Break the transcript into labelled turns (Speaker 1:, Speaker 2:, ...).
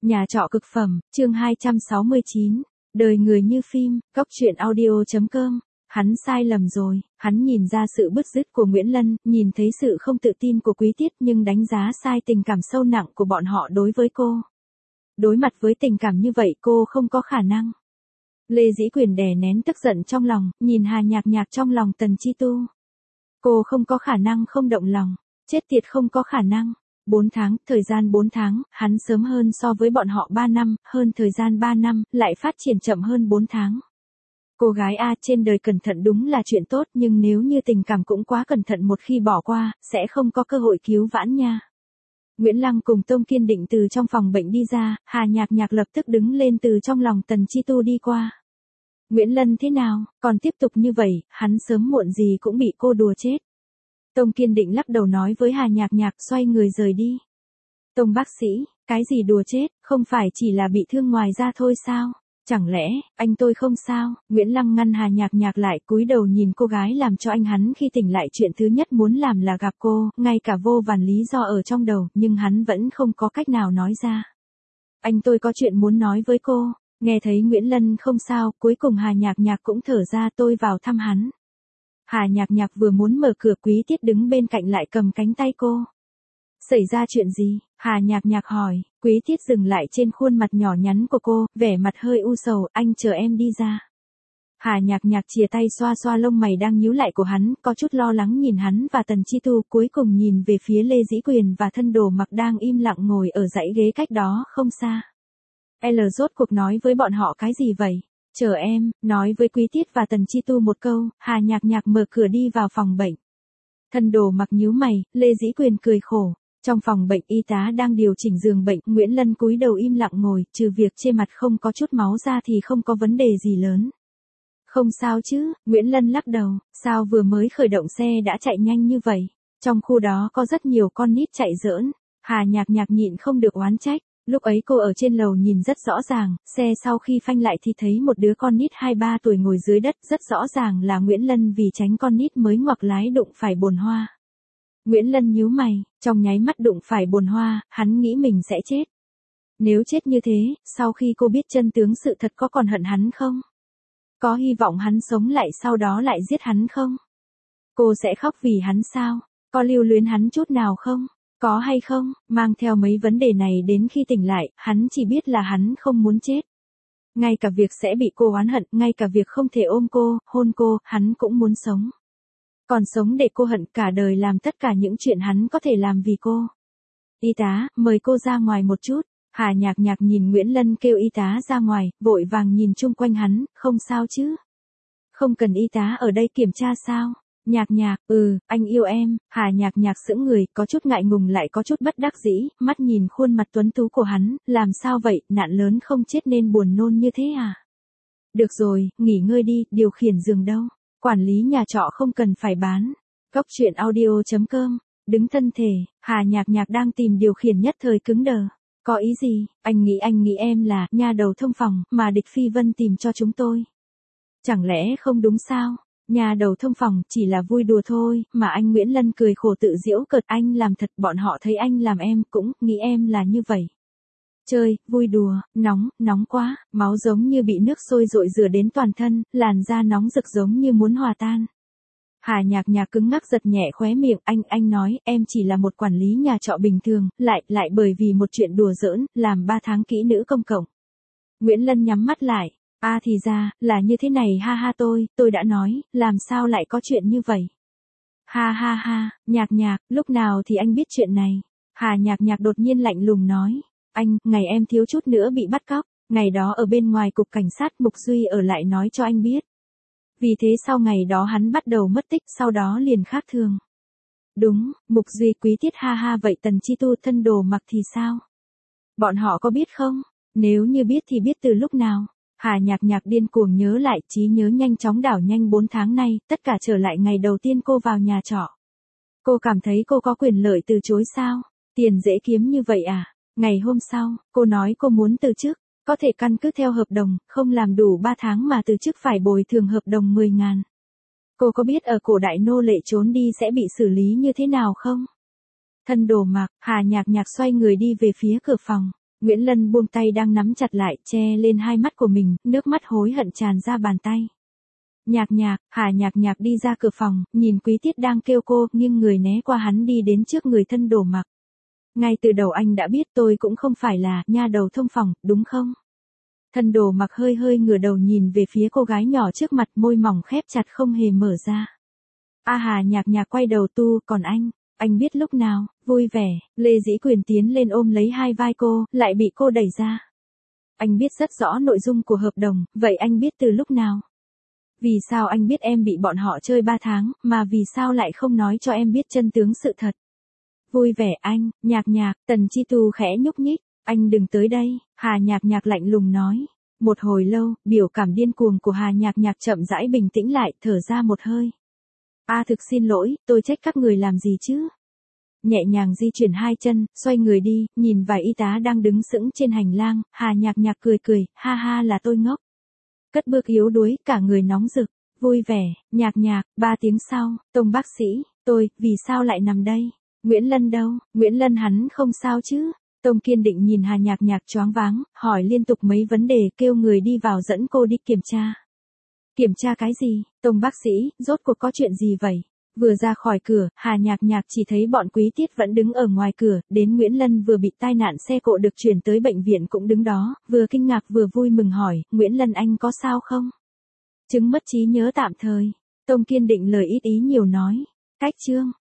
Speaker 1: Nhà trọ cực phẩm, chương 269. Đời người như phim, góc truyện audio.com. Hắn sai lầm rồi, hắn nhìn ra sự bứt rứt của Nguyễn Lân, nhìn thấy sự không tự tin của Quý Tiết nhưng đánh giá sai tình cảm sâu nặng của bọn họ đối với cô. Đối mặt với tình cảm như vậy cô không có khả năng. Lê Dĩ Quyền đè nén tức giận trong lòng, nhìn Hà Nhạc Nhạc trong lòng Tần Chi Tu. Cô không có khả năng không động lòng, chết tiệt không có khả năng. 4 tháng, thời gian 4 tháng, hắn sớm hơn so với bọn họ 3 năm, hơn thời gian 3 năm, lại phát triển chậm hơn 4 tháng. Cô gái A trên đời cẩn thận đúng là chuyện tốt nhưng nếu như tình cảm cũng quá cẩn thận một khi bỏ qua, sẽ không có cơ hội cứu vãn nha. Nguyễn Lăng cùng Tông Kiên Định từ trong phòng bệnh đi ra, Hà Nhạc Nhạc lập tức đứng lên từ trong lòng Tần Chi Tu đi qua. Nguyễn Lân thế nào, còn tiếp tục như vậy, hắn sớm muộn gì cũng bị cô đùa chết. Tông Kiên Định lắc đầu nói với Hà Nhạc Nhạc xoay người rời đi. Tông bác sĩ, cái gì đùa chết, không phải chỉ là bị thương ngoài da thôi sao? Chẳng lẽ, anh tôi không sao? Nguyễn Lăng ngăn Hà Nhạc Nhạc lại cúi đầu nhìn cô gái làm cho anh hắn khi tỉnh lại chuyện thứ nhất muốn làm là gặp cô, ngay cả vô vàn lý do ở trong đầu, nhưng hắn vẫn không có cách nào nói ra. Anh tôi có chuyện muốn nói với cô, nghe thấy Nguyễn Lân không sao, cuối cùng Hà Nhạc Nhạc cũng thở ra tôi vào thăm hắn. Hà Nhạc Nhạc vừa muốn mở cửa Quý Tiết đứng bên cạnh lại cầm cánh tay cô. Xảy ra chuyện gì? Hà Nhạc Nhạc hỏi, Quý Tiết dừng lại trên khuôn mặt nhỏ nhắn của cô, vẻ mặt hơi u sầu, anh chờ em đi ra. Hà Nhạc Nhạc chìa tay xoa xoa lông mày đang nhíu lại của hắn, có chút lo lắng nhìn hắn và Tần Chi Tu, cuối cùng nhìn về phía Lê Dĩ Quyền và Thân Đồ Mặc đang im lặng ngồi ở dãy ghế cách đó không xa. L rốt cuộc nói với bọn họ cái gì vậy? Chờ em, nói với Quý Tiết và Tần Chi Tu một câu, Hà Nhạc Nhạc mở cửa đi vào phòng bệnh. Thân Đồ Mặc nhíu mày, Lê Dĩ Quyền cười khổ. Trong phòng bệnh y tá đang điều chỉnh giường bệnh, Nguyễn Lân cúi đầu im lặng ngồi, trừ việc trên mặt không có chút máu ra thì không có vấn đề gì lớn. Không sao chứ, Nguyễn Lân lắc đầu, sao vừa mới khởi động xe đã chạy nhanh như vậy? Trong khu đó có rất nhiều con nít chạy giỡn. Hà Nhạc Nhạc nhịn không được oán trách. Lúc ấy cô ở trên lầu nhìn rất rõ ràng, xe sau khi phanh lại thì thấy một đứa con nít 2-3 tuổi ngồi dưới đất, rất rõ ràng là Nguyễn Lân vì tránh con nít mới ngoặc lái đụng phải bồn hoa. Nguyễn Lân nhíu mày, trong nháy mắt đụng phải bồn hoa, hắn nghĩ mình sẽ chết. Nếu chết như thế, sau khi cô biết chân tướng sự thật có còn hận hắn không? Có hy vọng hắn sống lại sau đó lại giết hắn không? Cô sẽ khóc vì hắn sao? Có lưu luyến hắn chút nào không? Có hay không? Mang theo mấy vấn đề này đến khi tỉnh lại, hắn chỉ biết là hắn không muốn chết. Ngay cả việc sẽ bị cô oán hận, ngay cả việc không thể ôm cô, hôn cô, hắn cũng muốn sống. Còn sống để cô hận cả đời làm tất cả những chuyện hắn có thể làm vì cô. Y tá, mời cô ra ngoài một chút. Hà Nhạc Nhạc nhìn Nguyễn Lân kêu y tá ra ngoài, vội vàng nhìn chung quanh hắn, không sao chứ? Không cần y tá ở đây kiểm tra sao? Nhạc Nhạc, anh yêu em. Hà Nhạc Nhạc sững người, có chút ngại ngùng lại có chút bất đắc dĩ, mắt nhìn khuôn mặt tuấn tú của hắn, làm sao vậy, nạn lớn không chết nên buồn nôn như thế à? Được rồi, nghỉ ngơi đi, điều khiển giường đâu? Quản lý nhà trọ không cần phải bán. Góc truyện audio.com. Đứng thân thể, Hà Nhạc Nhạc đang tìm điều khiển nhất thời cứng đờ. Có ý gì? Anh nghĩ em là nhà đầu thông phòng mà Địch Phi Vân tìm cho chúng tôi. Chẳng lẽ không đúng sao? Nhà đầu thông phòng chỉ là vui đùa thôi, mà anh Nguyễn Lân cười khổ tự giễu cợt, anh làm thật, bọn họ thấy anh làm em cũng nghĩ em là như vậy. Chơi, vui đùa, nóng quá, máu giống như bị nước sôi dội rửa đến toàn thân, làn da nóng rực giống như muốn hòa tan. Hà Nhạc Nhạc cứng ngắc giật nhẹ khóe miệng, anh nói, em chỉ là một quản lý nhà trọ bình thường, lại bởi vì một chuyện đùa giỡn, làm 3 tháng kỹ nữ công cộng. Nguyễn Lân nhắm mắt lại, thì ra, là như thế này ha ha tôi đã nói, làm sao lại có chuyện như vậy? Ha ha ha, Nhạc Nhạc, lúc nào thì anh biết chuyện này? Hà Nhạc Nhạc đột nhiên lạnh lùng nói. Anh, ngày em thiếu chút nữa bị bắt cóc, ngày đó ở bên ngoài cục cảnh sát Mục Duy ở lại nói cho anh biết. Vì thế sau ngày đó hắn bắt đầu mất tích, sau đó liền khác thường. Đúng, Mục Duy Quý Tiết ha ha, vậy Tần Chi Tu Thân Đồ Mặc thì sao? Bọn họ có biết không? Nếu như biết thì biết từ lúc nào? Hà Nhạc Nhạc điên cuồng nhớ lại, trí nhớ nhanh chóng đảo nhanh 4 tháng nay, tất cả trở lại ngày đầu tiên cô vào nhà trọ. Cô cảm thấy cô có quyền lợi từ chối sao? Tiền dễ kiếm như vậy à? Ngày hôm sau, cô nói cô muốn từ chức, có thể căn cứ theo hợp đồng, không làm đủ 3 tháng mà từ chức phải bồi thường hợp đồng 10.000. Cô có biết ở cổ đại nô lệ trốn đi sẽ bị xử lý như thế nào không? Thân Đồ Mặc, Hà Nhạc Nhạc xoay người đi về phía cửa phòng. Nguyễn Lân buông tay đang nắm chặt lại, che lên hai mắt của mình, nước mắt hối hận tràn ra bàn tay. Nhạc Nhạc, Hà Nhạc Nhạc đi ra cửa phòng, nhìn Quý Tiết đang kêu cô, nghiêng người né qua hắn đi đến trước người thân Đồ Mặc. Ngay từ đầu anh đã biết tôi cũng không phải là nha đầu thông phòng, đúng không? Thân Đồ Mặc hơi hơi ngửa đầu nhìn về phía cô gái nhỏ trước mặt, môi mỏng khép chặt không hề mở ra. Hà Nhạc Nhạc quay đầu tu, còn anh biết lúc nào? Vui vẻ, Lê Dĩ Quyền tiến lên ôm lấy hai vai cô, lại bị cô đẩy ra. Anh biết rất rõ nội dung của hợp đồng, vậy anh biết từ lúc nào? Vì sao anh biết em bị bọn họ chơi 3 tháng, mà vì sao lại không nói cho em biết chân tướng sự thật? Vui vẻ anh, Nhạc Nhạc, Tần Chi Tu khẽ nhúc nhích, anh đừng tới đây, Hà Nhạc Nhạc lạnh lùng nói. Một hồi lâu, biểu cảm điên cuồng của Hà Nhạc Nhạc chậm rãi bình tĩnh lại, thở ra một hơi. Thực xin lỗi, tôi trách các người làm gì chứ? Nhẹ nhàng di chuyển hai chân, xoay người đi, nhìn vài y tá đang đứng sững trên hành lang, Hà Nhạc Nhạc cười cười, ha ha là tôi ngốc. Cất bước yếu đuối, cả người nóng rực, vui vẻ, Nhạc Nhạc, 3 tiếng sau, Tông bác sĩ, vì sao lại nằm đây? Nguyễn Lân đâu? Nguyễn Lân hắn không sao chứ? Tông kiên định nhìn Hà Nhạc Nhạc choáng váng, hỏi liên tục mấy vấn đề, kêu người đi vào dẫn cô đi kiểm tra. Kiểm tra cái gì? Tông bác sĩ, rốt cuộc có chuyện gì vậy? Vừa ra khỏi cửa, Hà Nhạc Nhạc chỉ thấy bọn Quý Tiết vẫn đứng ở ngoài cửa, đến Nguyễn Lân vừa bị tai nạn xe cộ được chuyển tới bệnh viện cũng đứng đó, vừa kinh ngạc vừa vui mừng hỏi, Nguyễn Lân anh có sao không? Chứng mất trí nhớ tạm thời. Tông kiên định lời ít ý nhiều nói. Cách chương.